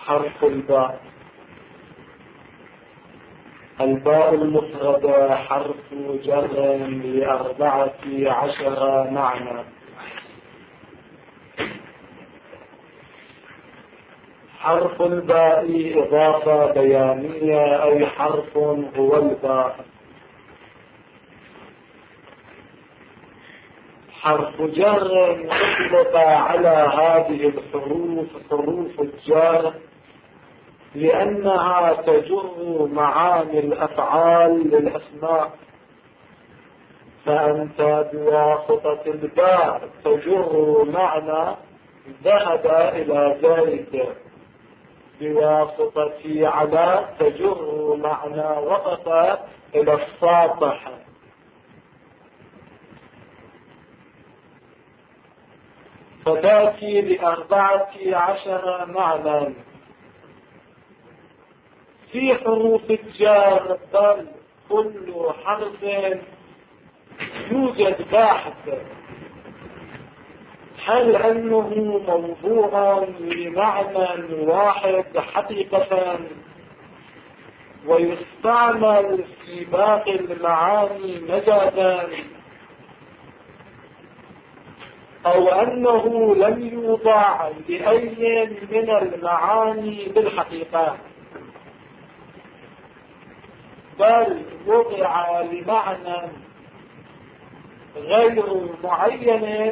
حرف الباء. الباء المفردة حرف جر ل14 معنى. حرف الباء إضافة بيانية أي حرف هو الباء. حرف جر أطلق على هذه الحروف حروف الجر لأنها تجر معاني الأفعال للأسماء، فأنت بواسطة الباء تجر معنى ذهب إلى زيد، بواسطة على تجر معنى وقف إلى الساطح. فتأتي ل14 معنى في حروف الجر، بل كل حرف يوجد باحث هل أنه موضوع لمعنى واحد حقيقة ويستعمل في باقي المعاني مجازا، أو أنه لم يوضع لأي من المعاني بالحقيقة، بل وضع لمعنى غير معين،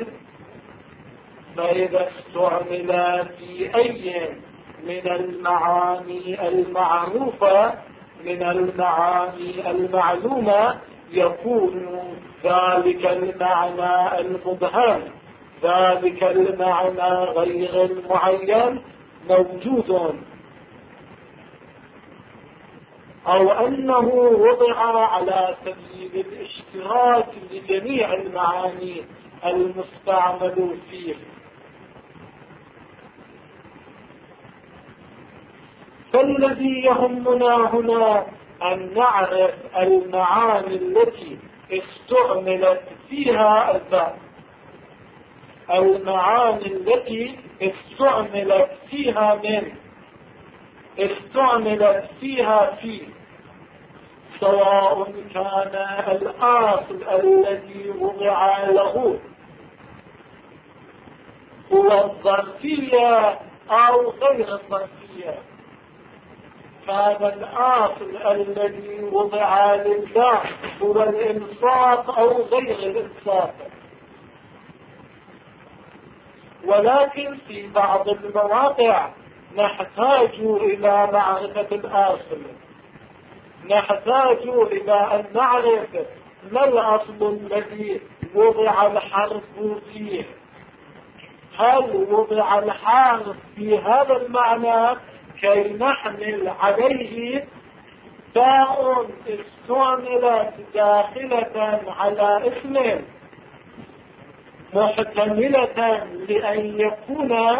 فإذا استعمل في أي من المعاني المعروفة من المعاني المعلومة يكون ذلك المعنى المبهم، ذلك المعنى غير المعين موجود، أو أنه وضع على سبيل الاشتراك لجميع المعاني المستعمل فيه. فالذي يهمنا هنا أن نعرف المعاني التي استعملت فيها الباء، المعاني التي استعملت فيها في، سواء كان الأصل الذي وضع له هو الظرفية أو غير الظرفية، كان الأصل الذي وضع للباء هو الإنصاف أو غير الإنصاف. ولكن في بعض المواقع نحتاج إلى معرفة الأصل، نحتاج إلى أن نعرف ما الأصل الذي وضع الحرف فيه، هل وضع الحرف في هذا المعنى كي نحمل عليه باء استعملت داخلة على اسم محتملة لأن يكون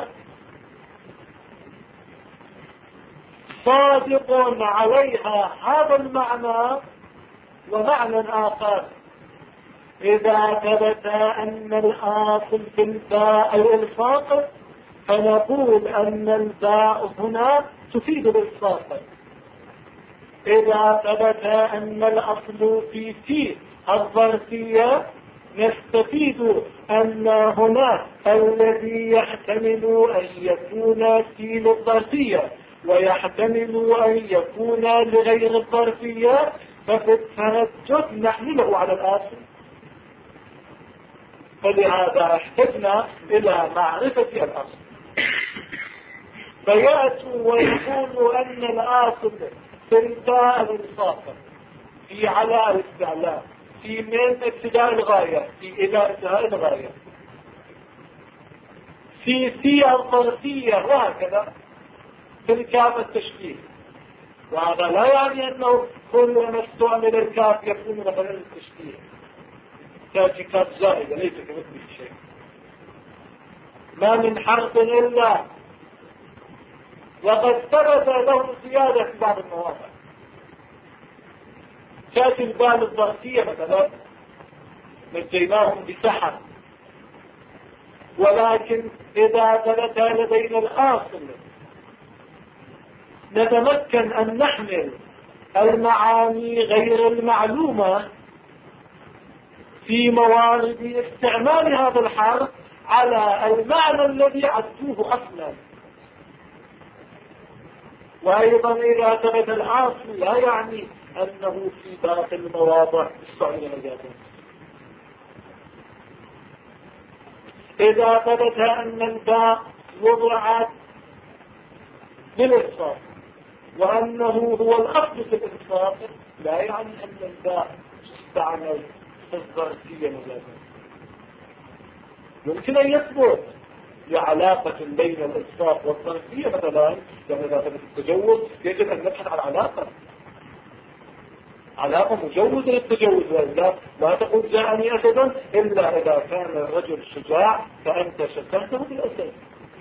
صادق عليها هذا المعنى ومعنى آخر. إذا ثبت أن الأصل في الباء الإلصاق فنقول أن الباء هنا تفيد الإلصاق. إذا ثبت أن الأصل في الظرفية نستفيد أن هنا الذي يحتمل أن يكون في الظرفية ويحتمل أن يكون لغير الظرفية، ففي التنجد نحمله على الأصل. فلهذا احتجنا إلى معرفة الأصل. فيأتوا ويقولوا أن الأصل في الباء الإلصاق، في علاء الاستعلاء، في من ابتداء الغاية، في إلى انتهاء الغاية، في الظرفية، وهكذا في الكاف التشبيه. وهذا لا يعني أنه كل ما استعمل الكاف يكون مثلا التشبيه، تأتي كاف زائدة ليس كمثل شيء. ما من حرف إلا وقد ثبت له زيادة في بعض المواضع. تأتي البال الظرفية مثلا نجيناهم بسحر، ولكن إذا ثبت لدينا الأصل نتمكن أن نحمل المعاني غير المعلومة في موارد استعمال هذا الحرف على المعنى الذي عدوه أصلا. وأيضا إذا ثبت الأصل لا يعني أنه في باقي المواضع استعمل مجازا. إذا ثبت أن الباء وضعت بالإصفار وأنه هو الأصل في الإصفار لا يعني أن الباء تستعمل في الظرفية مجازا. يمكن أن يثبت لعلاقة بين الإصفار والظرفية مثلا، يعني إذا ثبت التجوز يجب أن نبحث عن علاقة مجوزة للتجوز، وإلا لا تقول جاءني أسدا إلا إذا كان الرجل شجاع فأنت شبهته بالأسد.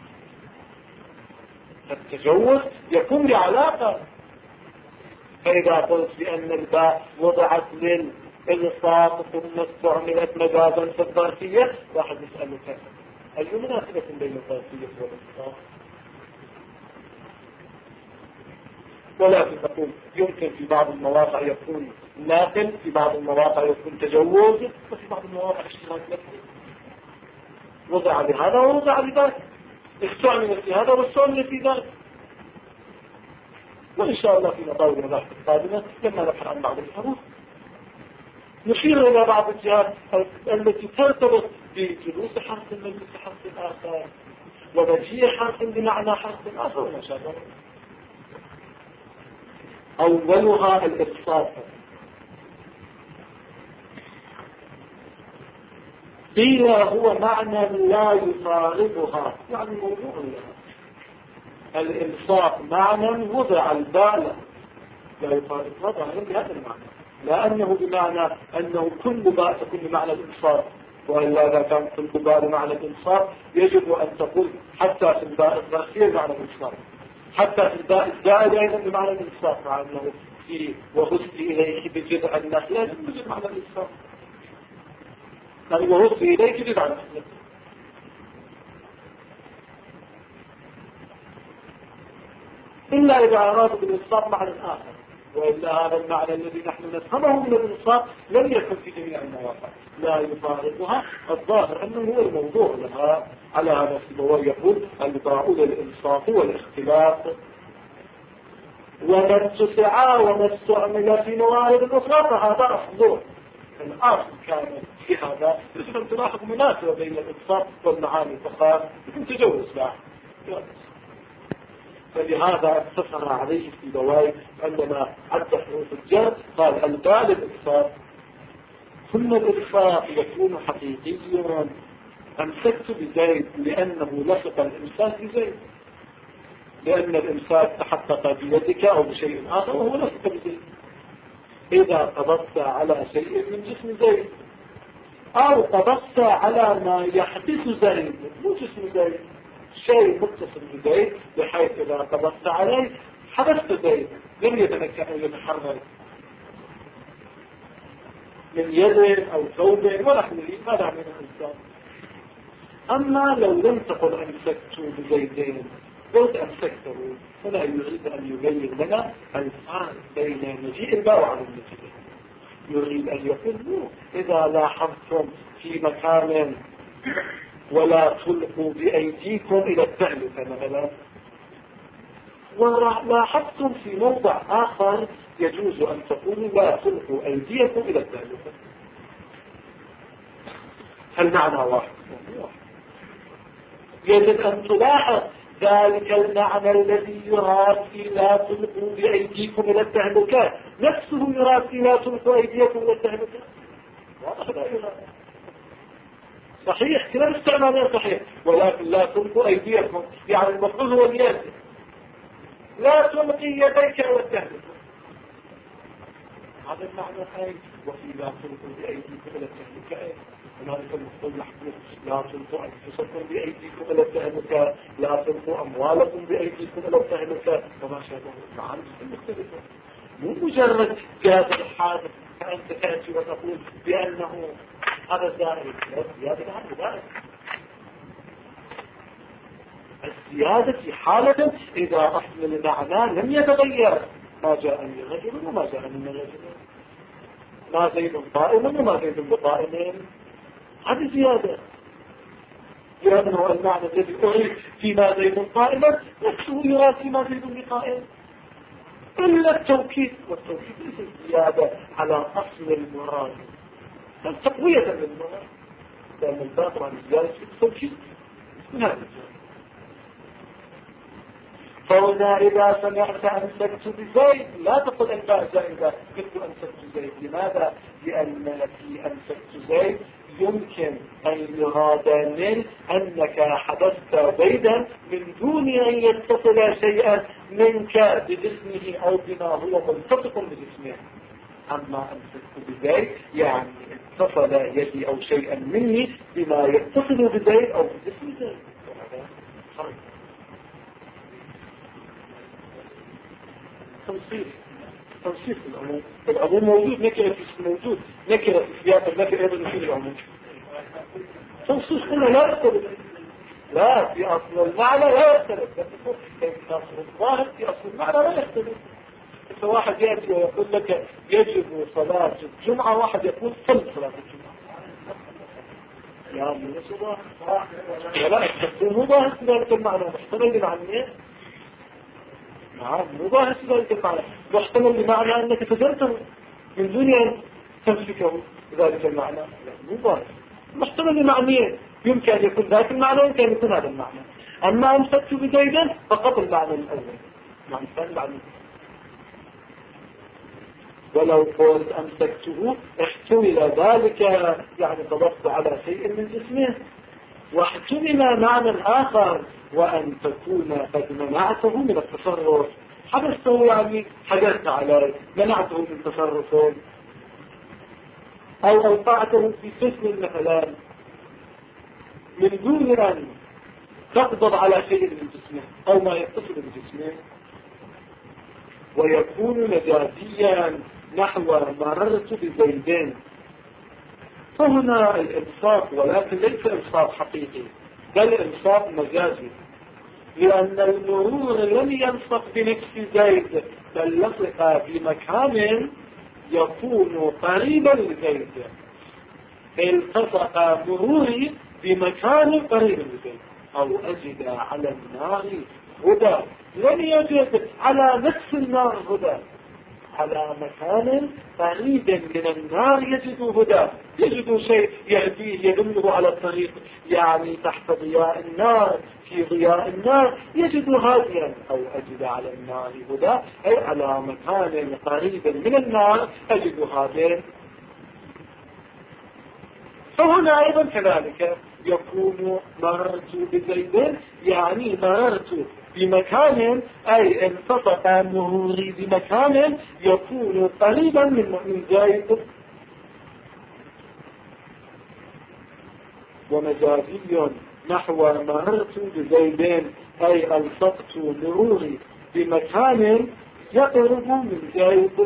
التجوز يكون بعلاقة. فإذا قلت بأن الباء وضعت للإلصاق ثم استعملت مجازا في الظرفية، واحد يسألك أي مناسبة بين الظرفية والإلصاق؟ ولكن نقول يمكن في بعض المواقع يكون ناقل، في بعض المواقع يكون تجوز، وفي بعض المواقع اشتراك لفظي، وضع بهذا ووضع بذاك، استعمل في هذا واستعمل في ذاك. وإن شاء الله في مطاول المباحث القادمة لما نبحث عن بعض الحروف نشير إلى بعض الجهات التي ترتبط بجلوس حرف مجلس حرف آخر ومجيء حرف بمعنى حرف آخر وما شابه. أولها الإبساط. قيل هو معنى لا يفارقها، يعني موضوع لها. الإبساط معنى وضع البال لا يفارقها ظاهرا بهذا المعنى، لأنه بمعنى أنه كل باء تكون بمعنى الإبساط، وإلا إذا كان كل باء بمعنى الإبساط يجب أن تقول حتى في الباء الظرفية بمعنى الإبساط، حتى في الباء الزائد أيضا بمعنى الإبساط، مع أنه في وهزت إليك بجذع النخلة لم يجد معنى الإبساط، يعني وهزت إليك بجذع النخلة. إلا إذا أرادوا بالإبساط معنى آخر، وإلا هذا المعنى الذي نحن نفهمه من الإبساط لم يكن في جميع المواقع لا يفارقها. الظاهر أنه هو الموضوع لها على هذا السبب. يقول الباء للإبساط والاختلاف وما اتسعا وما استعمل في موارد أخرى فهذا أفضل. الأصل كان في هذا يجب أن تلاحظ مناسبة بين الإبساط والمعاني فقط يمكن تجوز له. فلهذا اقتصر عليه في بواي عندما عد حروف الجر قال الباء للإبساط. ثم الإبساط يكون حقيقيا أمسكت بزيد لأنه لصق الإمساك بزيد، لأن الإمساك تحقق بيدك أو بشيء آخر وهو لصق بزيد. إذا قبضت على شيء من جسم زيد أو قبضت على ما يحدث زيد مو جسم زيد، شيء متصل بزيد بحيث إذا قبضت عليه حدثت زيد لم يتمكن أن يتحرك من يد أو ثوب ونحن هذا من الإنسان. أما لو لم تقل أمسكت بزيدين قلت أمسكته، فلا يريد أن يبين لنا الفرق بين مجيء الباء وعدم مجيء. يريد أن يقول إذا لاحظتم في مكان ولا تلقوا بأيديكم إلى التهلكة مثلا، ولاحظتم في موضع آخر يجوز أن تقولوا لا تلقوا أيديكم إلى التهلكة. المعنى واحد. يجب أن تلاحظ ذلك المعنى الذي يراد في لا تلقوا بأيديكم إلى التهلكة نفسه يراد في لا تلقوا أيديكم إلى التهلكة. واضح لا يراد صحيح كلا الاستعمال صحيح، ولكن لا تلقوا أيديكم يعني المفروض هو اليد، لا تلقي يديك إلى التهلكة. هذا المعنى أي وفي لا تلقوا بأيديكم إلى التهلكة هنالك المفروض محدود لا تلقوا أنفسكم بأيديكم إلى التهلكة، لا تلقوا أموالكم بأيديكم إلى التهلكة وما شابه. معاني مختلفة، مو مجرد جهاز الحادث فأنت تأتي وتقول بأنه هذا زائد، هذا زائد. الزيادة في حالة إذا أصل المعنى لم يتغير. ما جاءني رجل وما جاءني رجل، ما زيد قائما وما زيد بقائمين، هذه زيادة. لأنه المعنى الذي أريد فيما زيد قائما نفسه يراد فيما زيد بقائم، إلا التوكيد، والتوكيد ليس زيادة على أصل المراد بل تقوية للمراد، لأن الباطل عن الزيادة في التوكيد من هذا الزيادة. فهنا إذا سمعت أمسكت بزيد لا تقل الباء زائدة مثل أمسكت زيد. لماذا؟ لأن في أمسكت زيد يمكن أن يراد من أنك حدثت زيدا من دون أن يتصل شيئا منك بجسمه أو بما هو ملتصق بجسمه. أما أمسكت بزيد يعني اتصل يدي أو شيئا مني بما يتصل بزيد أو بجسم زيد. توصيف العموم. العموم موجود، نكرة موجود، نكرة في سياق النفي أيضا في العموم. توصيف كله لا يختلف، لا في أصل المعنى لا يختلف، في أصل الظاهر في أصل المعنى لا يختلف. إذا واحد يأتي ويقول لك يجب صلاة الجمعة، واحد يقول صل صلاة الجمعة، يا من نسوا ولا يستخدمه ظاهر في ذلك المعنى محتمل لمعنى مو ظاهر في ذلك المعنى، محتمل بمعنى أنك تجرته من دون أن تمسكه بذلك المعنى، مو ظاهر محتمل بمعنيين، يمكن أن يكون ذلك المعنى ويمكن أن يكون هذا المعنى. أما أمسكت بزيدا فقط المعنى الأول، معنى الثاني معنى. ولو قلت أمسكته احتمل ذلك يعني ضبطت على شيء من جسمه، واحتمل معنى آخر وأن تكون قد منعته من التصرف، حبسته يعني حجرت عليه، منعته من تصرفه، أو أوقعته في سجن مثلا من دون أن تقبض على شيء من جسمه أو ما يتصل بجسمه. ويكون مجازيا نحو مررت بزيدين، فهنا الإنصاف ولكن ليس إنصاف حقيقي بل إنصاف مجازي، لأن المرور لم يلصق بنفس زيد بل لصق بمكان يكون قريبا لزيد، التصق مروري بمكان قريب لزيد. أو أجد على النار هدى، لم يجد على نفس النار هدى، على مكان قريب من النار يجد هدى، يجد شيء يهديه يدله على الطريق، يعني تحت ضياء النار في ضياء النار يجد هاديا. أو أجد على النار هدى أي على مكان قريب من النار أجد هاديا. فهنا أيضا كذلك يكون مررت بزيد يعني مررت بمكان أي انتصق مروري بمكان يكون قريبا من زيد. ومجازي نحو مررت بزيدين أي الصقت مروري بمكان يقرب من زيد.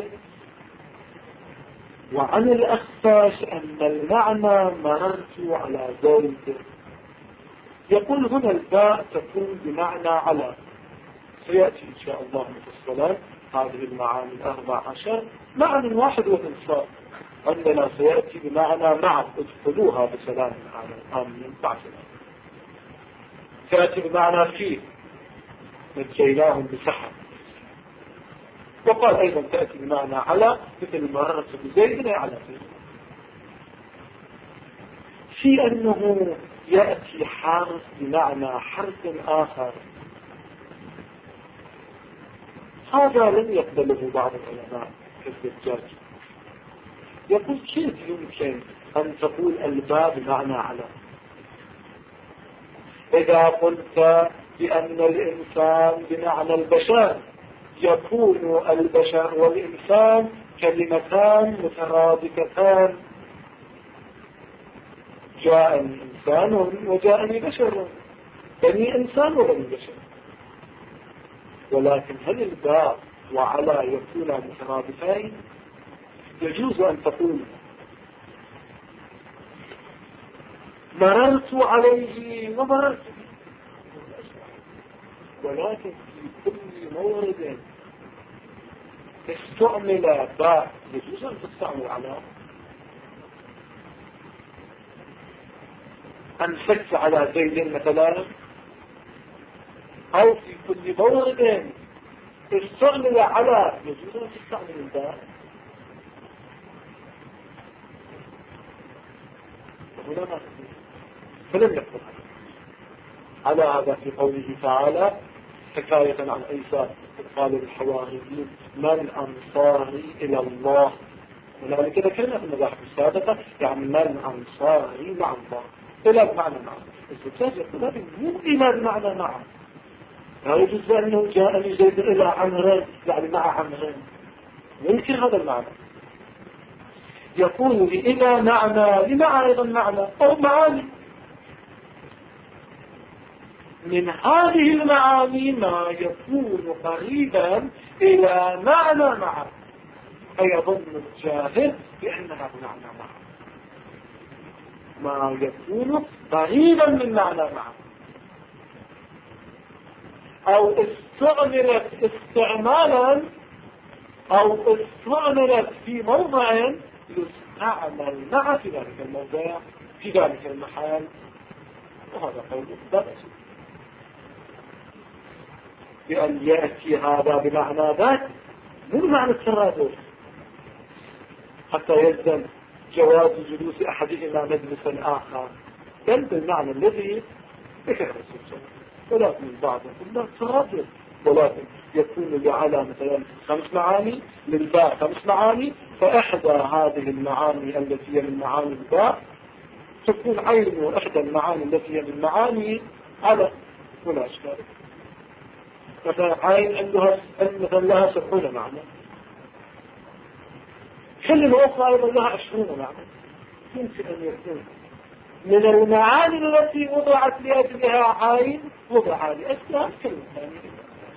وعن الأخفاش أن المعنى مررت على زيد. يقول هنا الباء تكون بمعنى على، سيأتي إن شاء الله مفصلا هذه المعاني 14 معنى واحد وإنصاف. عندنا سيأتي بمعنى مع، ادخلوها بسلام آمين بعثنا. سيأتي بمعنى فيه، نجيناهم بسحر. وقال أيضا تأتي بمعنى على مثل مررت بزيد على زيد. في أنه يأتي حارس بمعنى حرف آخر، هذا لم يقبله بعض العلماء كالزجاج. يقول كيف يمكن أن تقول الباء بمعنى على؟ إذا قلت بأن الإنسان بمعنى البشر يكون البشر والإنسان كلمتان مترادفتان، جاءني إنسان وجاءني بشر، بني إنسان وبني بشر. ولكن هل الباء وعلى يكون مترادفين؟ يجوز أن تقول مررت عليه ومررت به، ولكن في كل مورد استعمل باء يجوز أن تستعمل على. أنفكت على زيد مثلا، أو في كل مورد استعمل على يجوز أن تستعمل الباء. هنا ما فلم يكن على هذا في قوله تعالى حكاية عن عيسى قال للحواريين من أنصاري إلى الله، ولذلك ذكرنا في المباحث السابقة يعني من أنصاري مع الله إلى بمعنى معه. الزجاج يقول مو إلى بمعنى معه، لا يجوز أنه جاءني زيد إلى عمرين يعني مع عمرين، يمكن هذا المعنى. يقول لي إلى معنى لمع أيضا معنى أو معاني. من هذه المعاني ما يكون قريبا إلى معنى معه، فيظن الجاهل بأنها بمعنى معه ما يكون قريبا من معنى معه، أو استعملت استعمالا أو استعملت في موضع يستعمل مع في ذلك الموضع في ذلك المحل، وهذا قول الضبط بأن يأتي هذا بمعنى ذات مو معنى الترادف حتى يلزم جواز جلوس أحدهما مجلس الآخر، بل بالمعنى الذي ذكر الرسول، ولكن بعضهم لا ترادف، ولكن يكون لعلى مثلا 5 معاني، للباء 5 معاني، فإحدى هذه المعاني التي هي من معاني الباء تكون عين إحدى المعاني التي هي من معاني على، ولا أشكال. مثلا عين عندها مثلا لها 70 معنى، كلمة أخرى أيضا لها 20 معنى. يمكن أن يكون من المعاني التي وضعت لأجلها عين وضع لأجلها كلمة ثانية،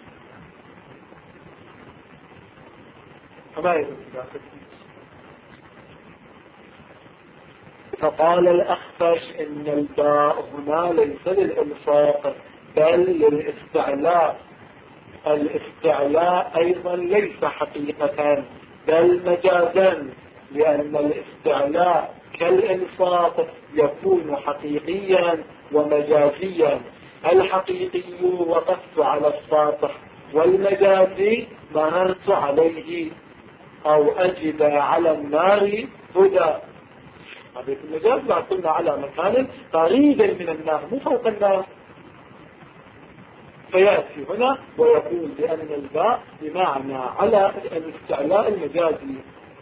فما يكون ذلك. فقال الأخفش إن الباء هنا ليس للإلصاق بل للاستعلاء. الاستعلاء أيضا ليس حقيقة بل مجازا، لأن الاستعلاء كالإلصاق يكون حقيقيا ومجازيا. الحقيقي وقفت على الساطح، والمجازي مررت عليه، أو أجد على النار هدى. هذا المجاز لا كنا على مكان قريب من النار مو فوق النار. فيأتي هنا ويقول بأن الباء بمعنى على الاستعلاء المجازي.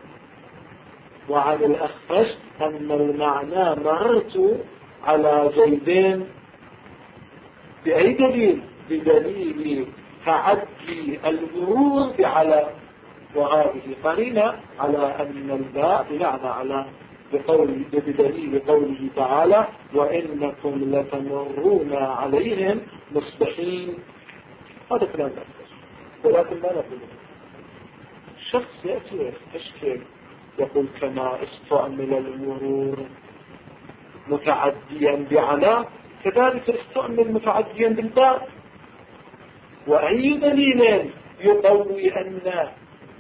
وعلى الأخفش أن المعنى مررت على زيدين بأي دليل؟ بدليل تعدي المرور بعلى، وهذه قرينة على أن الباء بمعنى على بدليل قوله تعالى وإنكم لتمرون عليهم مصبحين. هذا كلام أكثر، ولكن لا نقول الشخص يأتي ويستشكل يقول كما استعمل المرور متعديا بعلى كذلك استعمل متعديا بالباء. وأي دليل يقوي أن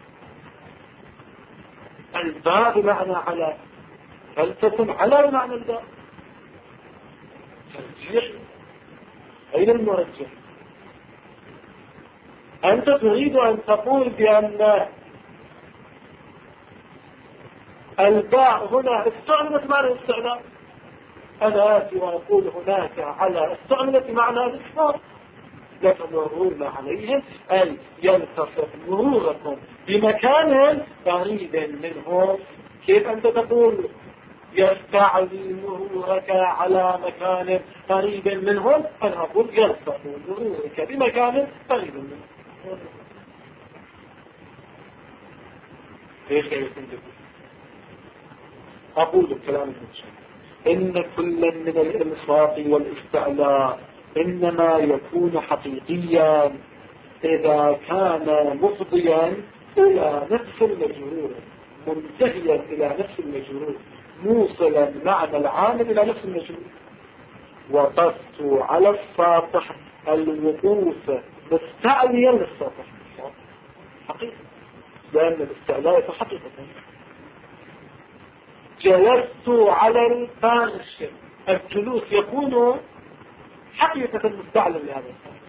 الباء بمعنى على، هل تكون على معنى الباء؟ ترجيح. أين المرجح؟ أنت تريد أن تقول بأن الباء هنا استعملت معنى الاستعلاء، أنا آتي وأقول هناك على استعملت معنى الإسلام، لتمرون عليهم أي ينتصف مروركم بمكان قريب منهم. كيف أنت تقول يستعلي مرورك على مكان قريب منهم؟ أنا أقول ينتصف مرورك بمكان قريب منهم. ايش يكون؟ أقول الكلام المتشابه إن كل من الإلصاق والاستعلاء إنما يكون حقيقيا إذا كان مفضيا إلى نفس المجرور، منتهيا إلى نفس المجرور، موصلا معنى العامل إلى نفس المجرور. وقفت على الساطح الوقوف مستعليا للسطح حقيقة، لأن الاستعلاء حقيقة. جلست على الفرش، الجلوس يكون حقيقة مستعلم لهذا السطح.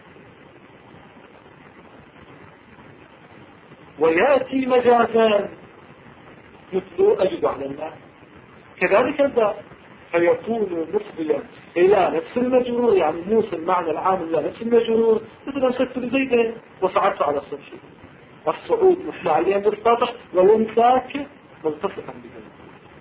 ويأتي مجازا مثل أجد على الناس، كذلك الباء فيكون مفضيا إلى نفس المجرور، يعني موصل معنى العام إلى نفس المجرور، مثل أمسكت بزيدين وصعدت على السطح. الصعود مستعليا بالسطح والامساك ملتصقا بزيدين.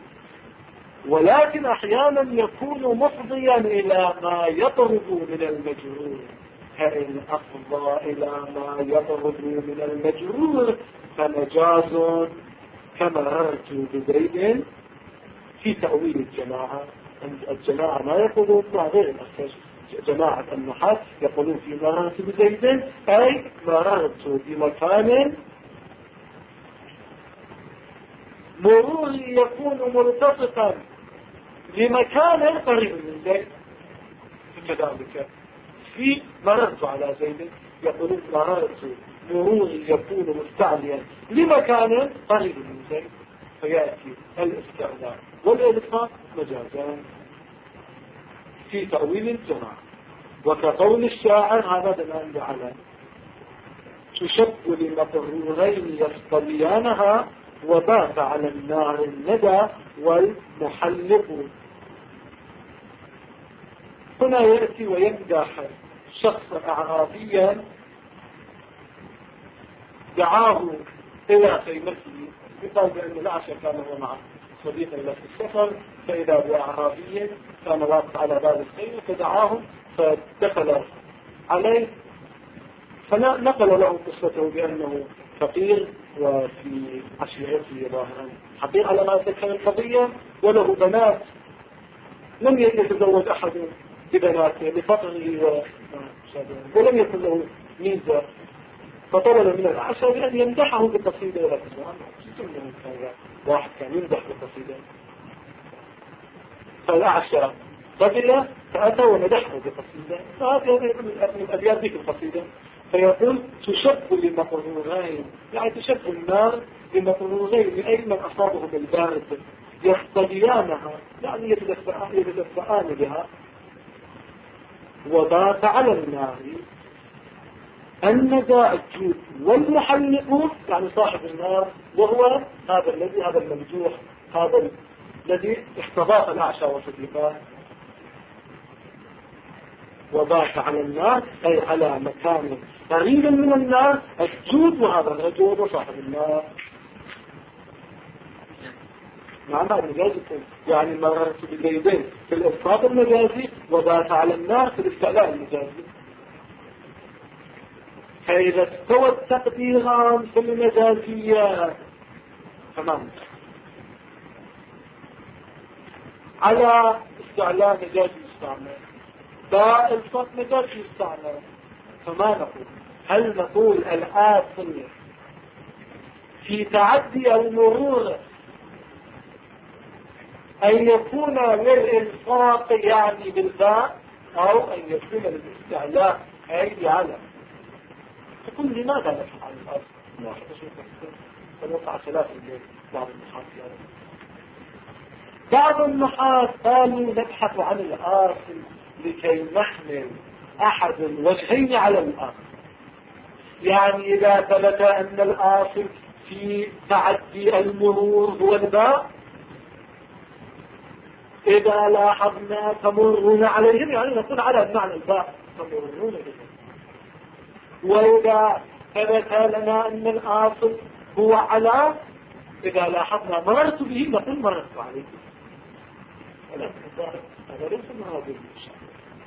ولكن أحيانا يكون مفضيا إلى ما يطرد من المجرور، فإن أفضى إلى ما يطرد من المجرور فمجاز كمررت بزيد في تأويل الجماعة. الجماعة ما يقولون غير الأساس، جماعة النحاة يقولون في مررت بزيد أي مررت بمكان مرور يكون ملتصقا لمكان قريب من زيد. كذلك في مررت على زيد يقولون مررت مرور يكون مستعليا لمكان قريب من زيد، فيأتي الاستعلاء والإلقاء مجازان في تأويل الجماعة. وكقول الشاعر هذا دلالة على تشب لمقرورين يصطليانها وبات على النار الندى والمحلق. هنا يأتي ويمدح شخصا أعرابيا دعاه إلى خيمته، يقال بأن العشاء كان هو مع صديق له في السفر، فإذا بأعرابي كان واقف على باب الخيمة فدعاه فدخل عليه، فنقل له قصته بأنه فقير وفي عشيرته ظاهرا حقير على ما ذكر القضية، وله بنات لم يتزوج أحد ببناته لفقره ولم يكن له ميزة، فطلب من العشاء بأن يمدحه بقصيدة إلى واحد كان يمدح بقصيدة، فالعشاء قبل فأتى ومدحه بقصيدة، فهذه من الأبيات في القصيدة. فيقول تشب لمقرورين، يعني تشب النار لمقرورين أي من أصابه بالبارد يصطليانها، يعني يتدفئان بها. وبات على النار الندى الجود والمحلق، يعني صاحب النار، وهو هذا الذي هذا الممدوح، هذا الذي استضاف الأعشى وصديقاه. وبات على النار أي على مكان قريب من النار الجود، وهذا الرجل وصاحب النار. معنى المجازي يعني مررت بزيدين في الإسقاط المجازي، وبات على النار في الاستعلاء المجازي. فإذا استوت تقديران في المجازيات تمام، على استعلاء مجازي يستعمل، باء الصوت مجازي يستعمل، فما نقول؟ هل نقول الآصل في تعدي المرور أن يكون للإلصاق يعني بالباء، أو أن يكون للاستعلاء أي على؟ تقول لماذا نفعل الأصل؟ فنوقع خلاف بعض النحاة. بعض النحاة قالوا نبحث عن الآصل لكي نحمل أحد الوجهين على الآصل، يعني إذا ثبت أن الآصل في تعدي المرور هو الباء، إذا لاحظنا تمرون عليهم يعني نكون على معنى الباء تمرون بهم. وإذا ثبت لنا أن الآصل هو على، إذا لاحظنا مررت به نقول مررت عليه. هذا ليس من هذه المشاعر.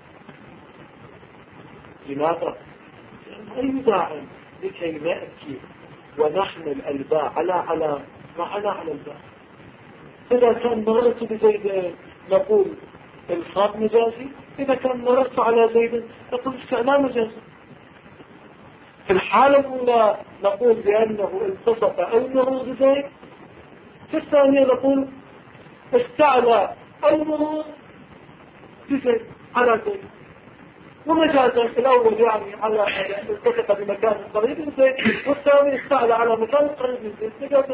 لماذا؟ أي داعي لكي نأتي ونحمل الباء على على الباء. إذا كان مررت بزيد نقول الخاط مجازي، إذا كان مررت على زيد نقول استعلاء مجازي. في الحالة الأولى نقول بأنه التصق المرور بزيد، في الثانية نقول استعلى المرور بزيد على زيد. ومجازا الأول يعني على التقط بمكان قريب من زيد، والثاني استعلى على مكان قريب من زيد مجازا.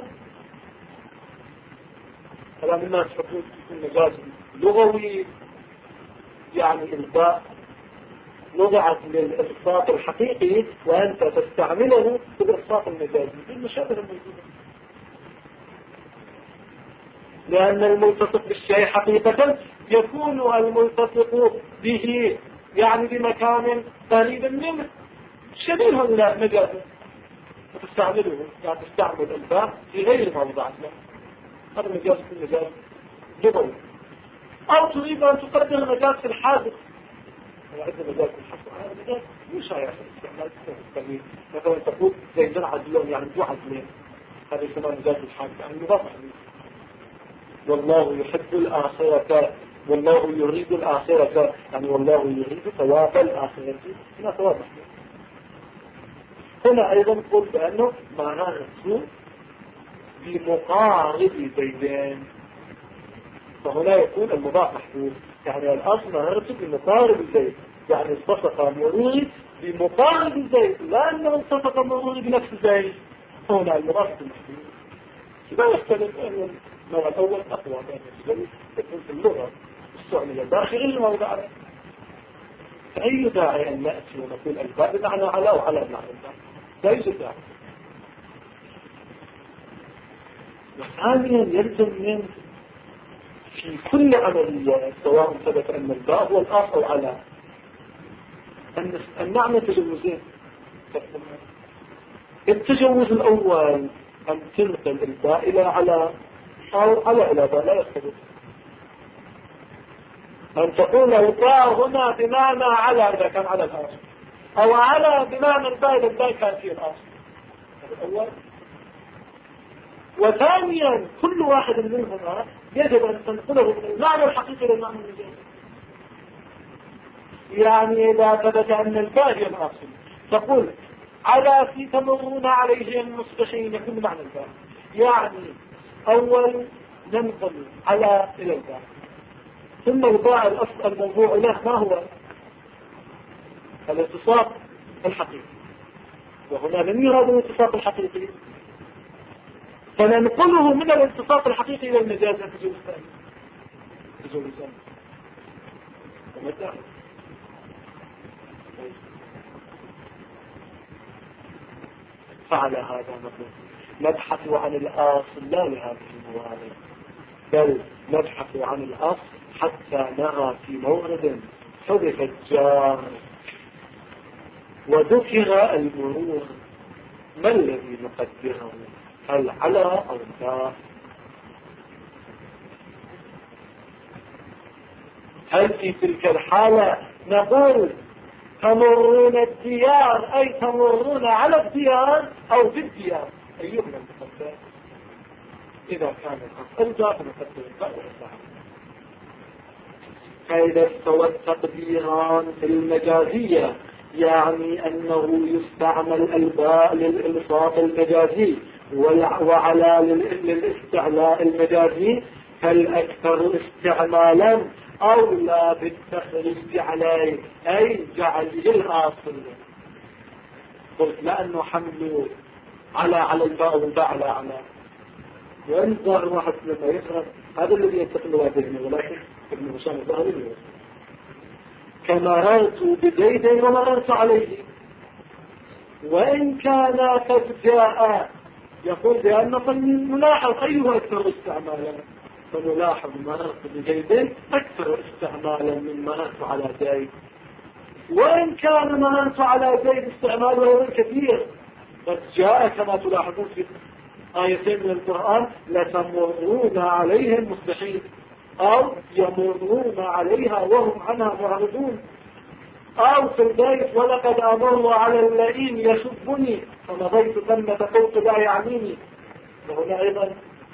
كلام الناس يقول المجاز لغوي، يعني الباء وضعت للإلصاق الحقيقي وأنت تستعمله في الإلصاق المجازي بالمشابه الموجودة، لأن الملتصق بالشيء حقيقة يكون الملتصق به يعني بمكان قريب منه شبيه مجازا، وتستعمله يعني تستعمل الباء في غير ما وضعت له. هذا مجاز في المجاز لغوي. أو تريد أن تقدر المجاز في الحادث، وعندنا مجاز في الحادث، هذا مجاز مو شائع في الاستعمال التمييز. مثلا تقول زيدان عدلون يعني ذو عدلين، هذا يسمى مجاز في الحادث يعني مضاف إليه. والله يحب الآخرة والله يريد الآخرة، يعني والله يريد ثواب الآخرة هنا ثواب. هنا أيضا قلت بأنه معناه الرسول بمقارب زيدان، فهنا يكون المضاف محذوف، يعني الأصل نرتب بمقارب زيد، يعني التصق مروري بمقارب زيد، لا أنه التصق مروري بنفس زيد، هنا المضاف محذوف. لا يختلف أن النوع الأول أقوى من الثاني، يكون في اللغة السعودية داخل الموضع. فأي داعي أن نأتي ونقول الباء بمعنى على وعلى بمعنى الباء؟ لا يوجد داعي. وثانيا يلزم من في كل عملية سواء ثبت أن الباء هو الآخر أو على أن نعمل تجوزين. التجوز الأول أن تنقل الباء إلى على أو على إلى باء، لا يختلف. أن تقول الباء هنا بمعنى على إذا كان على الآخر، أو على بمعنى الباء إذا الباء كان في الآخر. هذا الأول. وثانيا كل واحد منهما يجب أن تنقله من المعنى الحقيقي للمعنى المجازي. يعني إذا ثبت أن الباء هي الأصل تقول على في تمرون عليهم مصبحين، يكون معنى الباء، يعني أول ننقل على إلى الباء، ثم الباء الأصل الموضوع له ما هو الالتصاق الحقيقي، وهنا لم يراد الالتصاق الحقيقي، فننقله من الالتصاق الحقيقي إلى المجاز التجوز الثاني. التجوز الثاني ومتى فعلى هذا نقول نبحث عن الأصل لا لهذه الموارد، بل نبحث عن الأصل حتى نرى في مورد حذف الجار وذكر المرور ما الذي نقدره، هل على أو لا؟ هل في تلك الحالة نقول تمرون الديار أي تمرون على الديار أو بالديار، أيهما المقدر؟ إذا كان الجار فنقدر الباء والباء. فإذا استوى التقديران في المجازية يعني أنه يستعمل الباء للإلصاق المجازي وعلى للاستعلاء المجازي، فالأكثر استعمالا أولى بالتخريج عليه أي جعله الأصل. قلت لأنه حمله على الباء والباء على وانظر واحد لما يقرأ هذا الذي يتقل واجهنا، ولكن ابن هشام الظاهري كمررت بزيد ومررت عليه، وإن كان قد جاء يقول بأنه نلاحظ أيها أكثر استعمالا، فنلاحظ مررت بزيد أكثر استعمالا من مررت على زيد، وإن كان مررت على زيد استعماله كثير قد جاء كما تلاحظون في آيتين من القرآن لتمرون عليهم مصبحين أو يمرون عليها وهم عنها معرضون، أو في البيت ولقد أمر على اللئيم يسبني فمضيت ثمة قلت لا يعنيني، وهنا أيضا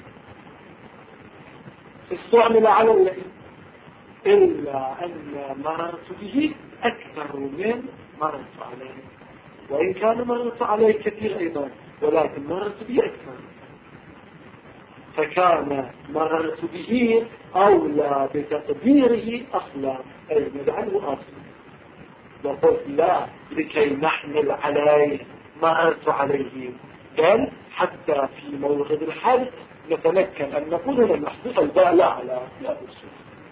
استعمل على اللئيم، إلا أن مررت به أكثر من مررت عليه، وإن كان مررت عليه كثير أيضا ولكن مررت به أكثر، فكان مررت به أولى بتقديره أصلا أي نجعله أصلا. وقلت لا لكي نحمل عليه ما أنت عليه، بل حتى في مورد الحد نتمكن أن نقول أن المحذوف الباء لا على لا بالشيء.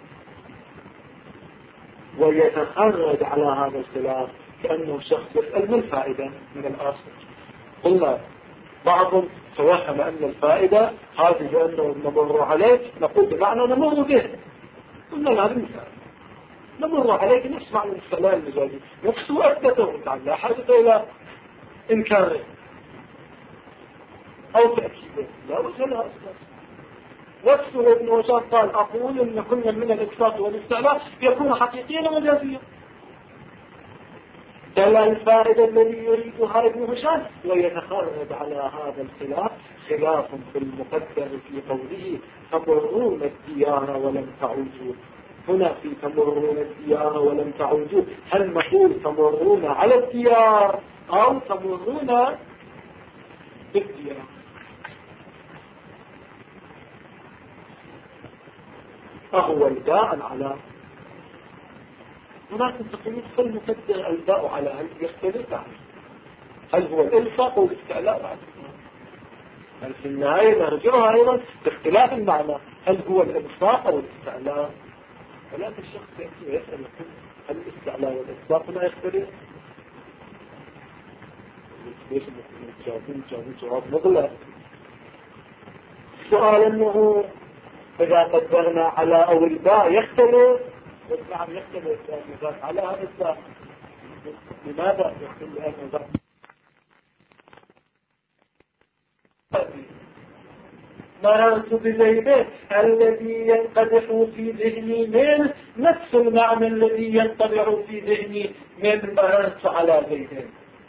ويتخرج على هذا الخلاف كأنه شخص يسأل ما الفائدة من الآخر. قلنا بعضهم توهم أن الفائدة هذه أنه نمر عليه نقول بمعنى نمر به. قلنا لا بالمثال نمر عليه نفس معنى السلام المزاجي نفسه أثبته لا حاجة إلى إنكاره أو تأكيده، لا وجه لها أساس. نفسه ابن هشام قال أقول إن كل من الإسقاط والاستعلاء يكون حقيقيا ومجازيا. دل الفائدة الذي يريدها ابن هشام ويتخرج على هذا الخلاف خلاف في المقدر في قوله تمرون الديار ولم تعودوا. هنا في تمرون الديار ولم تعودوا هل نقول تمرون على الديار أو تمرون بالديار؟ فهو الباء على هناك تقول في المقدر الباء على هل يختلف عنه؟ هل هو الإلصاق أو الاستعلاء بعد؟ هل في النهاية نرجعها أيضا باختلاف المعنى هل هو الإلصاق أو الاستعلاء؟ ولكن الشخص يأتي ويسأل هل الاستعلاء والإلصاق لا يختلف؟ ليش جاوبين جواب مغلق. السؤال أنه إذا قدرنا على أو الباء يختلف، نعم يختلف على هذا الباء. لماذا يختلف هذا الباء؟ مررت بزيد الذي ينقدح في ذهني منه نفس المعنى الذي ينطبع في ذهني من مررت على زيد،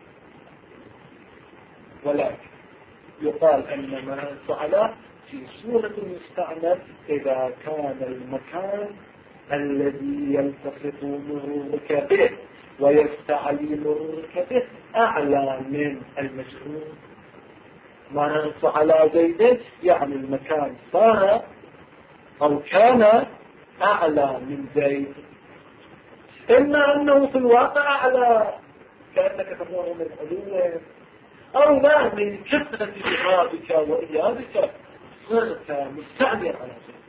ولكن يقال أن مررت على في صورة المستعمل إذا كان المكان الذي يلتقط مرورك به ويستعلي مرورك به أعلى من المجهول. مررت على زيد يعني المكان صار أو كان أعلى من زيد، إما أنه في الواقع أعلى كأنك تمر من علوه، أو لا من كثرة ذهابك وإيابك صرت مستعمل على زيد.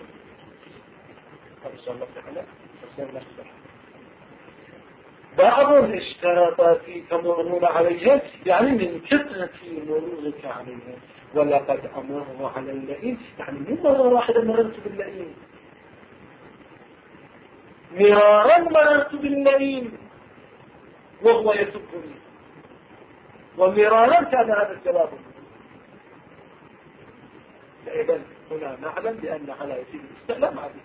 الله تعالى بعض اشترط في تمرون عليهم يعني من كثرة مرورك عليهم. ولقد أمر على اللئيم يعني من مرة واحدة مررت باللئيم، مرارا مررت باللئيم وهو يسبني، ومرارا كان هذا الجواب. إذن هنا نعلم بأن على يسير الاستعلام عليه.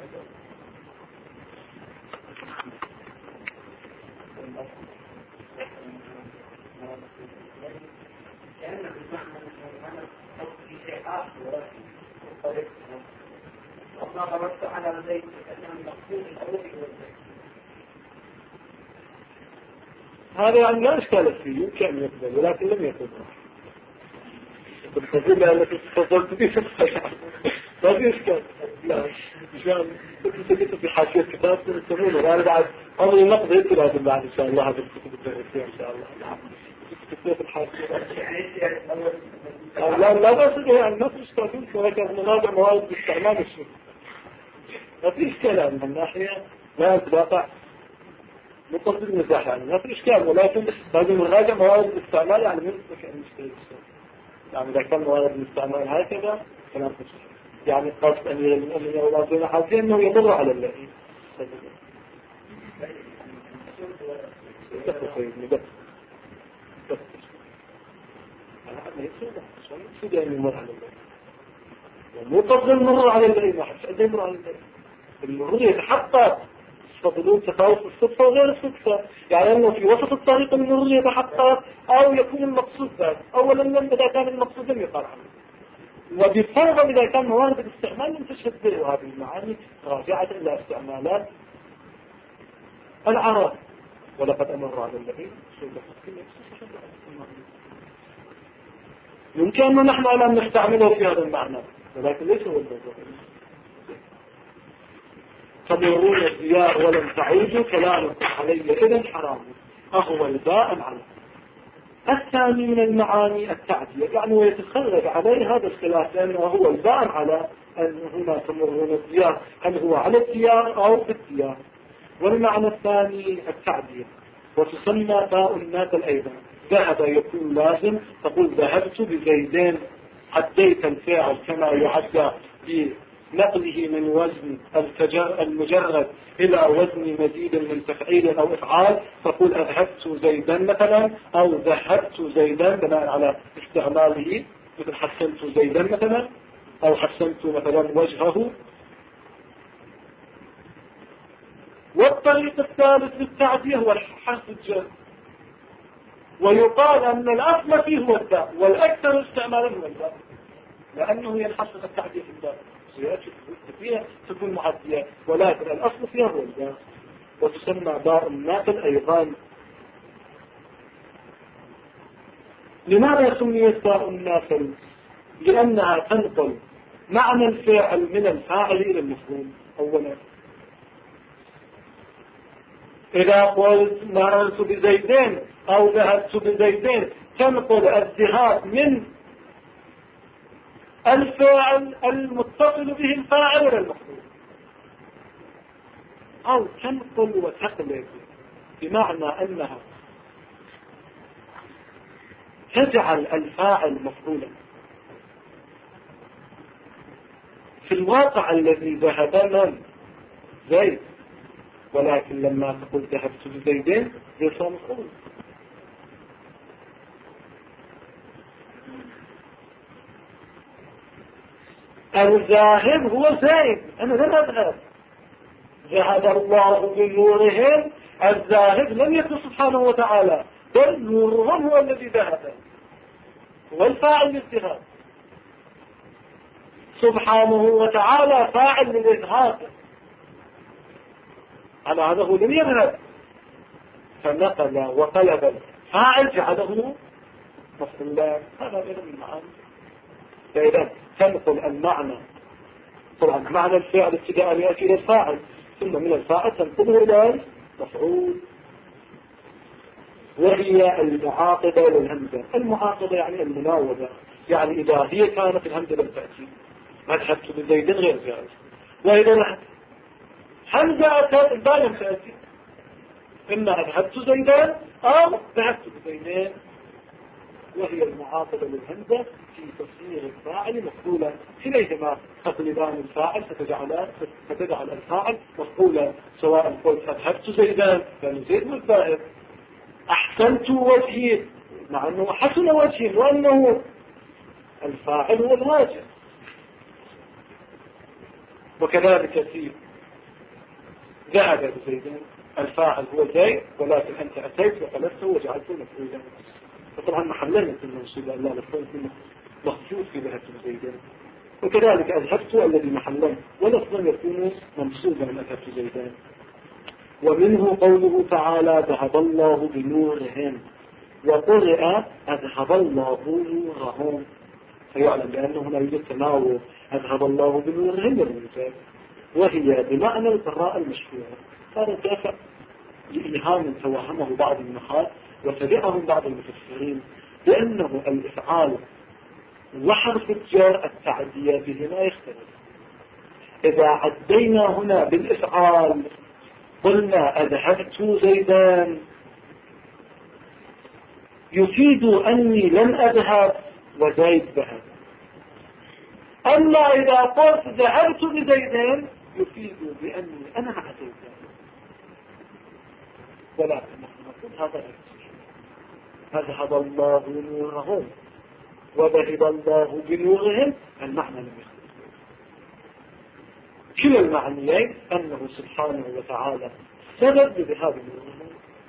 هذا يعني لا إشكال فيه، يمكن أن يقبل ولكن لم يقبل. بالتفضيل التي تفضلت به ما في إشكال. لا مشان كنت في حاشية كتاب تسمونه وأنا بعد أمر النقد يمكن لازم بعد إن شاء الله هذا الكتب الدراسية إن شاء الله. نعم كتب الحاشية. لا بس يعني ما في إشكال فيه ولكن نراجع موارد باستعمال الشيء. ما في إشكال من الناحية لا يتباطع متصل المزاح يعني ما في إشكال، ولكن لازم نراجع موارد الاستعمال يعني من المشكلة. يعني إذا كان موارد الاستعمال هكذا كلام تشكيل يعني قصد أمير المؤمنين والله بين حاجين أنه يمر على اللئيم. مو قصد المر على اللئيم، ما حدش عنده يمر على اللئيم. المرور يتحقق تفضلون تفاوت الصدفة وغير الصدفة، يعني أنه في وسط الطريق المرور يتحقق أو يكون المقصود ذات. أولا لم إذا كان المقصود لم يقال عنه، وبفرض إذا كان موارد الاستعمال لم تشبه هذه المعاني راجعة إلى استعمالات العرب. ولقد أمر على الذين يمكن أن نحن أن نستعمله في هذا المعنى ولكن ليس هو الموضوع. تمرون الديار ولم تعودوا كلامكم علي إذن حرام أهو الباء على. الثاني من المعاني التعدية، يعني ويتخرج عليه هذا الخلاف، لأنه هو الباء على أن هنا تمرون الديار، هل هو على الديار أو في الديار. والمعنى الثاني التعدية، وتسمى باء الناقل أيضا. ذهب يكون لازم، تقول ذهبت بزيدين، عديت الفاعل كما يعدى بنقله من وزن المجرد إلى وزن مزيد من تفعيل أو إفعال، تقول أذهبت زيدا مثلا، أو ذهبت زيدا بناء على استعماله، مثل حسنت زيدا مثلا، أو حسنت مثلا وجهه. والطريق الثالث للتعدية هو حرف الجر، ويقال أن الأصل فيه هو الداء، والأكثر استعمالا هو الداء، لأنه ينحصر التعدية في الداء، فيها تكون معدية، ولكن الأصل فيها هو الداء. وتسمى باء الناقل أيضا. لماذا سميت باء الناقل؟ لأنها تنقل معنى الفاعل من الفاعل إلى المفعول. أولا إذا قلت مررت بزيدين أو ذهبت بزيدين، تنقل الذهاب من الفاعل المتصل به الفاعل إلى المفعول، أو تنقل وتقلب، بمعنى أنها تجعل الفاعل مفعولا. في الواقع الذي ذهب من زيد، ولكن لما تقول ذهبت بزيدين ليس مفعول. الذاهب هو زيد، أنا لم أذهب. ذهب الله بنورهم، الذاهب لم يكن سبحانه وتعالى، بل نورهم هو الذي ذهب، هو الفاعل للذهاب. سبحانه وتعالى فاعل للإذهاب، على هذا هو لم يذهب، فنقل وقلب الفاعل جعله مفعولا. هذا غير المعاني. فإذا تنقل المعنى، طبعا معنى الفعل ابتداء يأتي إلى الفاعل، ثم من الفاعل تنقله إلى المفعول. وهي المعاقبة للهمزة. المعاقبة يعني المناوبة، يعني إذا هي كانت الهمزة لم تأتي، أذهبت بزيد غير جائز. وإذا همزة أتت الباء لم تأتي، إما أذهبت زيدان أو ذهبت بزيدين. وهي المعاقبة للهمزة في تصوير الفاعل مفعولا، كليهما تقلبان الفاعل فتجعل الفاعل مفعولا، سواء قلت أذهبت زيدان لأن زيد والذاهب، أحسنت وجهي مع أنه حسن وجهي وأنه الفاعل هو الواجب. وكذلك في ذهب بزيدان، الفاعل هو زيد، ولكن أنت أتيت وقلبته وجعلته مفعولا، فطبعا محلنا في المنصوب لا لفظ مخصوص في ذهبت بزيدان. وكذلك أذهبت الذي محلنا ولفظا يكون منصوبا من أذهبت زيدان. ومنه قوله تعالى ذهب الله بنورهم، وقرئ أذهب الله نورهم، فيعلم بأنه هنا يوجد تناوب أذهب الله بنورهم والمثال، وهي بمعنى القراءة المشهورة. هذا دافع لإيهام توهمه بعض النحاة وتبعهم بعض المفسرين بأنه الإفعال وحرف الجر التعدية بهما يختلف. إذا عدينا هنا بالإفعال قلنا أذهبت زيدان، يفيد أني لم أذهب وزيد ذهب. أما إذا قلت ذهبت بزيدان يفيد بأني أنا مع زيدان، ولكن نحن نقول هذا أذهب الله نورهم وذهب الله بنورهم، المعنى لم يختلف. كلا المعنيين أنه سبحانه وتعالى سبب لذهاب نورهم،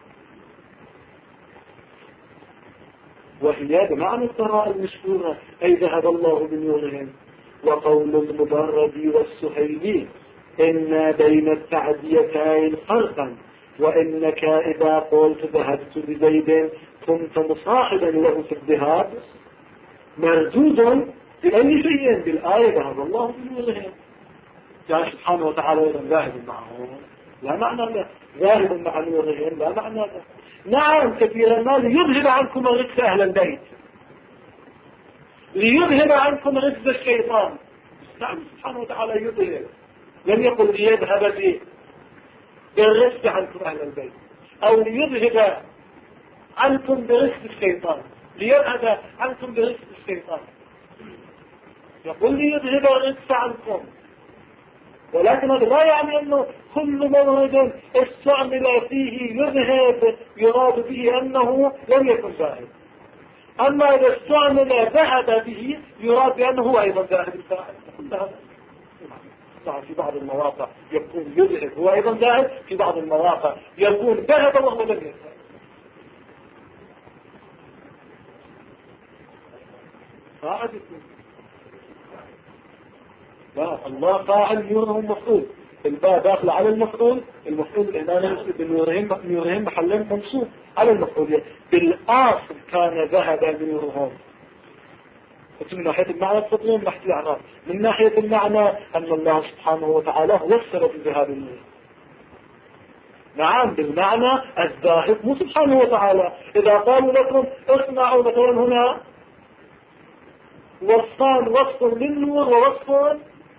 وهي بمعنى القراءة المشهورة أي ذهب الله بنورهم. وقول المبرد والسهيلي إن بين التعديتين فرقا، وإنك إذا قلت ذهبت بزيد كنت مصاحبا له في الذهاب مردود بأي شيء بالآية ذهب الله بنورهم، يعني سبحانه وتعالى أيضا ذاهب معهم، لا معنى له. ذاهب مع نورهم لا معنى له. نعم كثيرا ما ليذهب عنكم رجس أهل البيت، ليذهب عنكم رجس الشيطان. نعم سبحانه وتعالى يذهب، لم يقل ليذهب بالرجس عنكم أهل البيت، أو ليذهب عنكم برجس الشيطان، ليذهب عنكم برجس الشيطان. يقول ليذهب الرجس عنكم، ولكن هذا لا يعني أنه كل مورد استعمل فيه يذهب يراد به أنه لم يكن ذاهب. أما إذا استعمل ذهب به يراد بأنه هو أيضا ذاهب الفاعل. في بعض المواقع يكون يذهب هو أيضا ذاهب، في بعض المواقع يكون ذهب وهو لم يذهب. فاعل لا، الله فاعل نورهم مفعول، الباء داخل على المفعول، المفعول الإنسان بنورهم محل منصوب على المفعول. بالآخر كان ذهب نورهم. من ناحية المعنى الفطري، من ناحية الأعراض، من ناحية المعنى أن الله سبحانه وتعالى هو السبب في ذهاب النور. نعم بالمعنى الذاهب مو سبحانه وتعالى. إذا قالوا لكم اصنعوا مثلا هنا وصفان، وصف للنور ووصف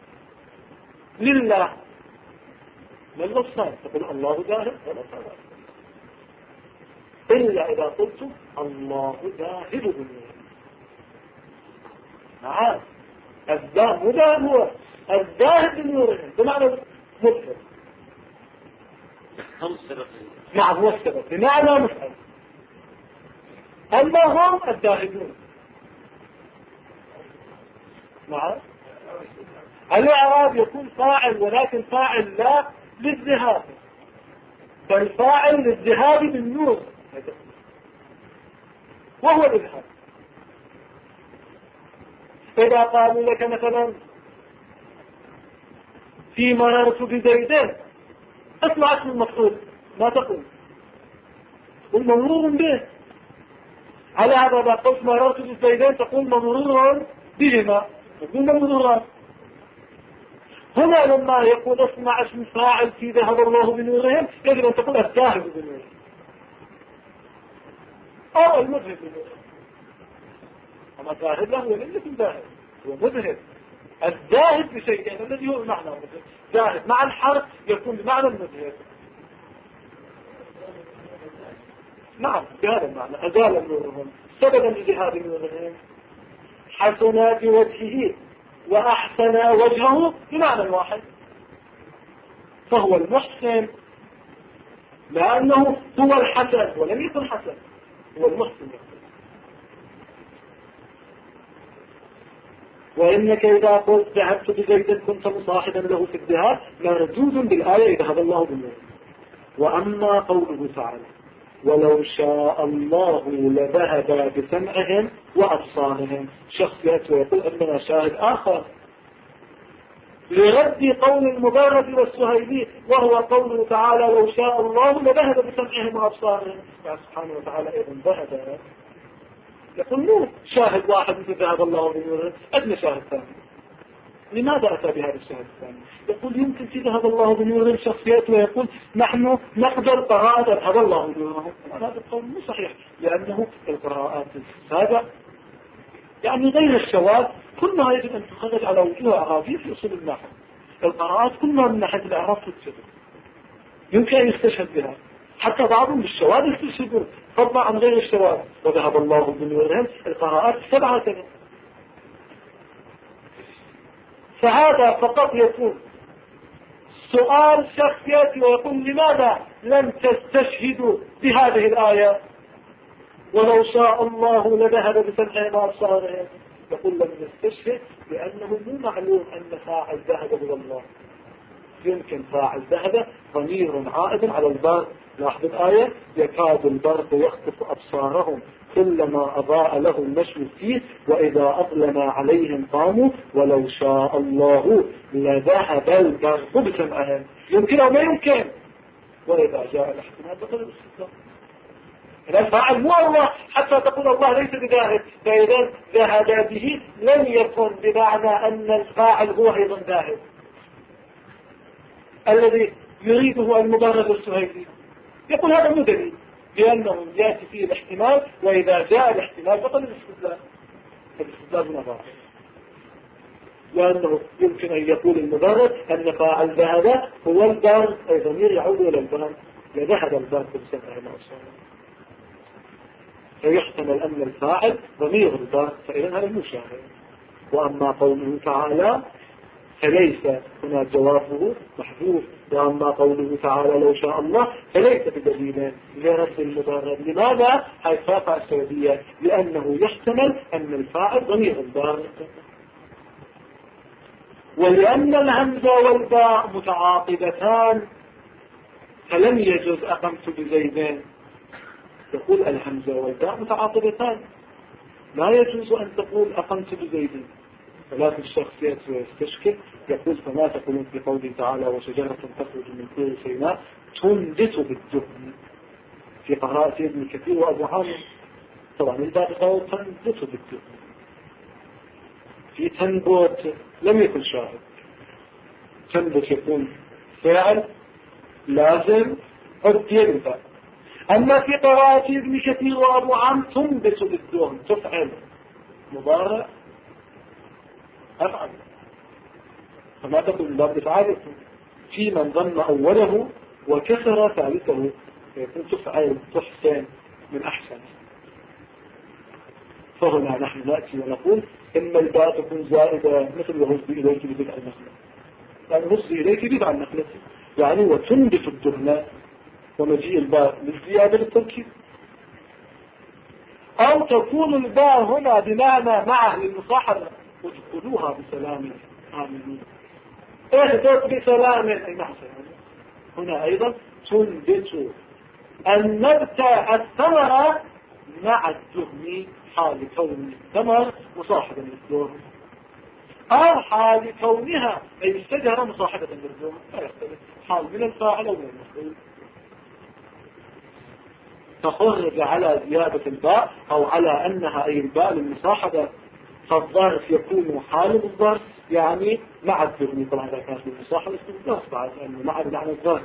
لله، ما الوصفان؟ تقول الله ذاهب ولا ذاهب، إلا إذا قلتم الله ذاهب بالنور. نعم الذاهب ذاهب هو الذاهب بالنور بمعنى مفرد. نعم هو السبب بمعنى مفعل، أما هم الذاهبون. نعم الإعراب يكون فاعل، ولكن فاعل لا للذهاب، بل فاعل للذهاب بالنور وهو الذهاب. إذا قالوا لك مثلا في مررت بزيدين، اسمع اسم المفعول، ما تقول تقول مرور به. على هذا إذا قلت مررت بزيدين تقول مرور بهما، تقول مروران. هنا لما يقول اسمع اسم فاعل في ذهب الله بنورهم، يجب أن تقول الذاهب بنورهم أو المذهب بنورهم. أما ذاهب له ولم يكن ذاهب، هو مذهب. الذاهب بشيئين الذي هو المعنى المذهب، ذاهب مع الحرف يكون بمعنى المذهب. نعم بهذا المعنى أزال نورهم سببا لذهاب نورهم. حسنا بوجهه وأحسن وجهه بمعنى واحد، فهو المحسن لأنه هو الحسن ولم يكن حسن، هو المحسن. وإنك إذا قلت ذهبت بزيد كنت مصاحبا له في الذهاب مردود بالآية ذهب الله بالنور. وأما قوله تعالى ولو شاء الله لذهب بسمعهم وأبصارهم، شخص يأتي ويقول أننا شاهد آخر لرد قول المبارك والسهيلي، وهو قوله تعالى لو شاء الله لذهب بسمعهم وأبصارهم. سبحانه وتعالى أيضا ذهب، يقول مو شاهد واحد مثل ذهب الله بنوره، أدنى شاهد ثاني. لماذا أتى بهذا الشاهد الثاني؟ يقول يمكن في ذهب الله بنوره شخصيات ويقول نحن نقدر قراءة ذهب الله بنوره. هذا القول مو صحيح، لأنه القراءات السابقة يعني غير الشواذ كلها يجب أن تخرج على وجوه أغاثير في أصول النحو. القراءات كلها من ناحية الإعراب تتسبب، يمكن أن يستشهد بها، حتى بعضهم بالشواذ يستشهدون فضلا عن غير الشواذ. وذهب الله بنورهم القراءات 7 كذا. فهذا فقط يكون سؤال شخصياتي ويقول لماذا لم تستشهدوا بهذه الآية ولو شاء الله لذهب بسمعهم وأبصارهم؟ يقول لم نستشهد لأنه مو معلوم أن فاعل ذهب هو الله. يمكن فاعل ذهب ضمير عائد على البرق. لاحظ الآية يكاد البرق يخطف أبصارهم كلما أضاء له المشي فيه وإذا أظلم عليهم قاموا ولو شاء الله لذهب البرق بسمعهم. يمكن أو ما يمكن؟ وإذا جاء الاحتمال بطل الاستثناء. إذا فاعل مو الله حتى تقول الله ليس بذاهب، فإذا ذهب به لم يكن بمعنى أن الفاعل هو أيضا ذاهب. الذي يريده المبرد السهيلي؟ يقول هذا مو دليل، لأنه يأتي فيه الاحتمال، وإذا جاء الاحتمال بطل الاستدلال. الاستدلال هنا ضعف، لأنه يمكن أن يقول المبرد أن فاعل ذهب هو البرد، أي ضمير يعود إلى البرد، يذهب البرد بسبب المعصوم، فيحتمل أن الفاعل ضمير البرد، فإذا هذا المشاهد. وأما قوله تعالى فليس هنا جوابه محذوف، وأما قوله تعالى لو شاء الله فليس بدليل لرد المبرد. لماذا؟ حيث فاقع السببية، لأنه يحتمل أن الفاعل ضمير البرد، ولأن الهمزة والباء متعاقبتان فلم يجوز أقمت بزيدين. يقول الهمزة والباء متعاقبتان، لا يجوز أن تقول أقمت بزيدين. ولكن الشخص يأتي ويستشكل، يقول فما تقولون في قوله تعالى وشجرة تخرج من طور سيناء تنبت بالدهن، في قراءة ابن كثير وأبو عامر. طبعا الباء قول تنبت بالدهن، في تنبت لم يكن شاهد. تنبت يكون فعل لازم عدي الباء. أما في قراءة ابن كثير وأبو عامر تنبت بالدهن، تفعل مضارع أفعل، فما تقول الله بفعالة. في من ظن أوله وكسر ثالثه، فيكون تفعل تحسن من أحسن. فهنا نحن نأتي ونقول إن الباء تكون زائدة مثل وهزي إليك ببدع النخلة، يعني هزي إليك ببدع النخلة، يعني وتنبت الدهن، ومجيء الباء للزيادة للتركيب. أو تكون الباء هنا بمعنى معه للمصاحبة، ادخلوها بسلام آمنين. اهدت بسلام أي محسن. هنا أيضا تنبت النبت الثمرة مع الدهن، حال كون الثمر مصاحبا للدهن، أو حال كونها أي الشجرة مصاحبة للدهن، لا يختلف، حال من الفاعل أو من المفعول. تخرج على زيادة الباء أو على أنها أي الباء للمصاحبة، فالظرف يكون حال الظرف يعني مع الدهن. طبعا إذا كانت للمصاحبة استنباط بعد أنه مع معنى الظرف.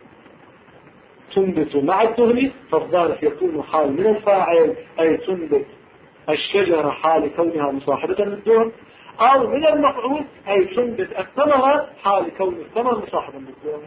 تنبت مع الدهن، فالظرف يكون حال من الفاعل، أي تنبت الشجرة حال كونها مصاحبة للدهن، أو من المفعول أي تنبت الثمرة حال كون الثمر مصاحبا للدهن.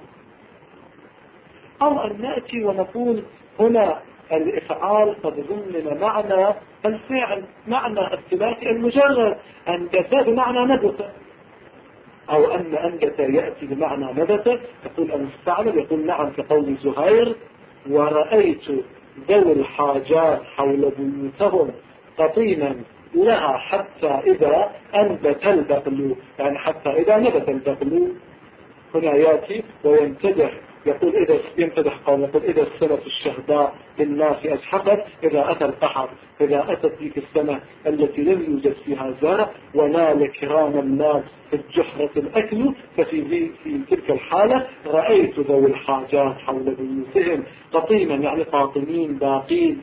أو أن نأتي ونقول هنا الإفعال قد ضمن معنى الفعل، معنى الثلاثي المجرد، أنبت بمعنى نبت، أو أن أنبت يأتي بمعنى نبت. يقول المستعمل، يقول نعم في قول زهير ورأيت ذوي الحاجات حول بيوتهم قطينا لها حتى إذا أنبت البقل، يعني حتى إذا نبت البقل. هنا يأتي ويمتدح، يقول إذا يمتدح قوم، يقول إذا السنة الشهداء للناس أزحفت، إذا أتى القحر، إذا أتت تلك السنة التي لم يوجد فيها زرع ونال كرام الناس في الجحرة الأكل، ففي تلك الحالة رأيت ذوي الحاجات حول بيوتهم قطيما، يعني قاطمين باقين،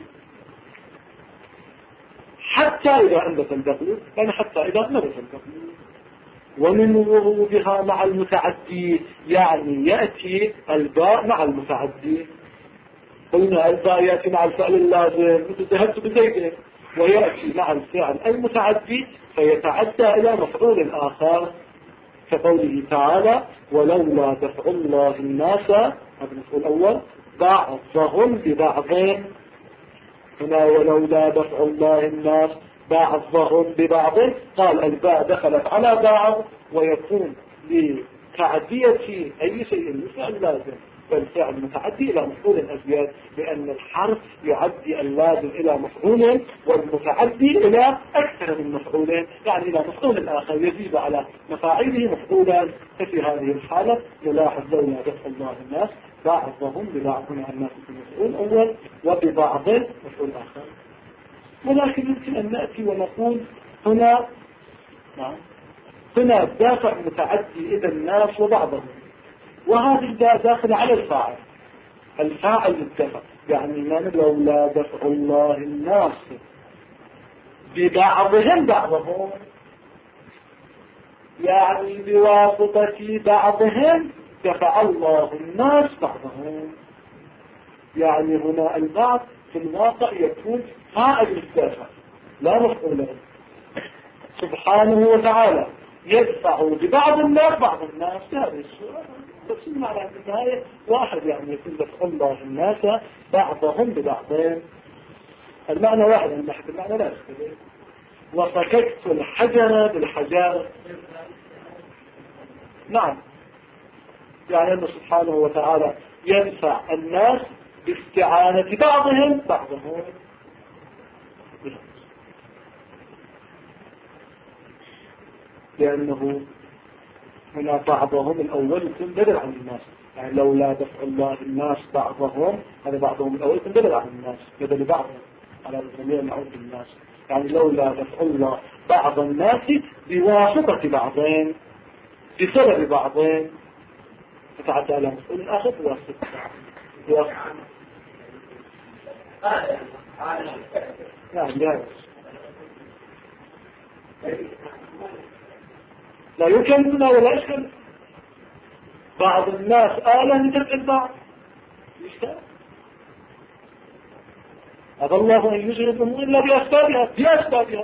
حتى إذا أنبت البقل، يعني حتى إذا نبت البقل. ومن ورودها مع المتعدي، يعني يأتي الباء مع المتعدي. قلنا الباء يأتي مع الفعل اللازم مثل ذهبت بزيد، ويأتي مع الفعل المتعدي فيتعدى إلى مفعول آخر، كقوله تعالى ولولا دفع الله الناس، هذا المفعول الأول، بعضهم ببعض. هنا ولولا دفع الله الناس بعضهم ببعض، قال الباء دخلت على بعض، ويكون لتعدية أي شيء مثل اللازم، فالفعل متعدي إلى مفعول أزيد، لأن الحرف يعدي اللازم إلى مفعول والمتعدي إلى أكثر من مفعول، يعني إلى مفعول آخر يزيد على مفاعيله مفعولا. ففي هذه الحالة نلاحظ لولا دفع الله الناس بعضهم ببعض، هنا الناس في مفعول أول وببعض مفعول آخر. ولكن يمكن أن نأتي ونقول هنا هنا دافع متعدي إذا الناس وبعضهم، وهذه الداء داخل على الفاعل، الفاعل للدفع، يعني من لولا دفع الله الناس ببعضهم بعضهم، يعني بواسطة بعضهم دفع الله الناس بعضهم. يعني هنا البعض في الواقع يكون فاعل الدافع لا مفعول له. سبحانه وتعالى يدفع ببعض الناس بعض الناس هذه الصورة، بس المعنى في النهاية واحد، يعني يكون دفع الله الناس بعضهم ببعضين، المعنى واحد، المعنى لا يختلف. وفككت الحجر بالحجار. نعم، يعني أنه سبحانه وتعالى ينفع الناس باستعانة بعضهم بعضهم، لأنه هنا بعضهم الأول يكون بدل عن الناس، يعني لولا دفع الله الناس بعضهم، هذا بعضهم الأول يكون بدل عن الناس، بدل بعضهم على الجميع نعود الناس، يعني لولا دفع الله بعض الناس بواسطة بعضين بسبب بعضين فتعدى على مسؤول الآخر بواسطة. نعم لا يمكن ولا يشكل بعض الناس آلة لترك البعض أبى الله أن يجري الأمور إلا بأسبابها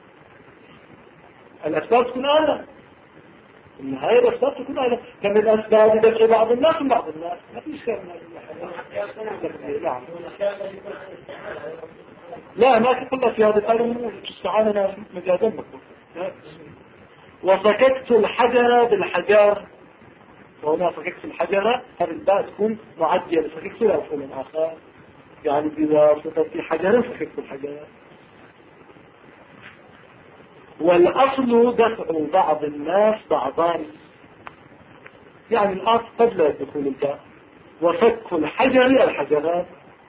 الأسباب تكون آلة، النهاية الأسباب تكون آلة، كم الأسباب دفع بعض الناس من بعض الناس ما في إشكال. لا ما تقول في هذا الأمر تستعاننا مجازا مكتوب. وفككت الحجر بالحجار، وهنا فككت الحجر هذه الباء تكون معدية لفككت لا أفعل آخر، يعني بواسطة حجر فككت الحجر. والأصل دفع بعض الناس بعضان، يعني الأصل قد لا يدخل الباء. وفك الحجر الحجرات،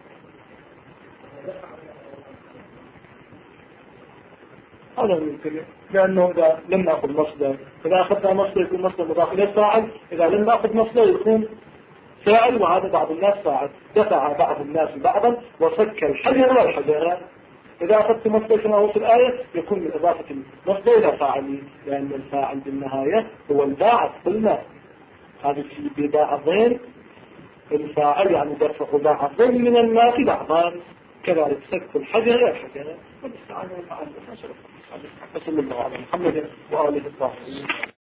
هذا يمكن، لأنه إذا لم نأخذ مصدر، إذا أخذنا مصدر يكون مصدر مضاف إليه فاعل، إذا لم نأخذ مصدر يكون فاعل، وهذا بعض الناس فاعل. دفع بعض الناس بعضا وفك الحجر والحجرات. إذا أخذت مصدر كما هو في الآية يكون من إضافة المصدر إلى فاعل، لأن الفاعل بالنهاية هو الباعث قلنا، هذه ببعضين الفاعل يعني دفع بعضين من الناس بعضان، كذلك فك الحجر والحجرات. وبالتعالى والمعلم. وصلى الله على محمد وآله الطاهرين.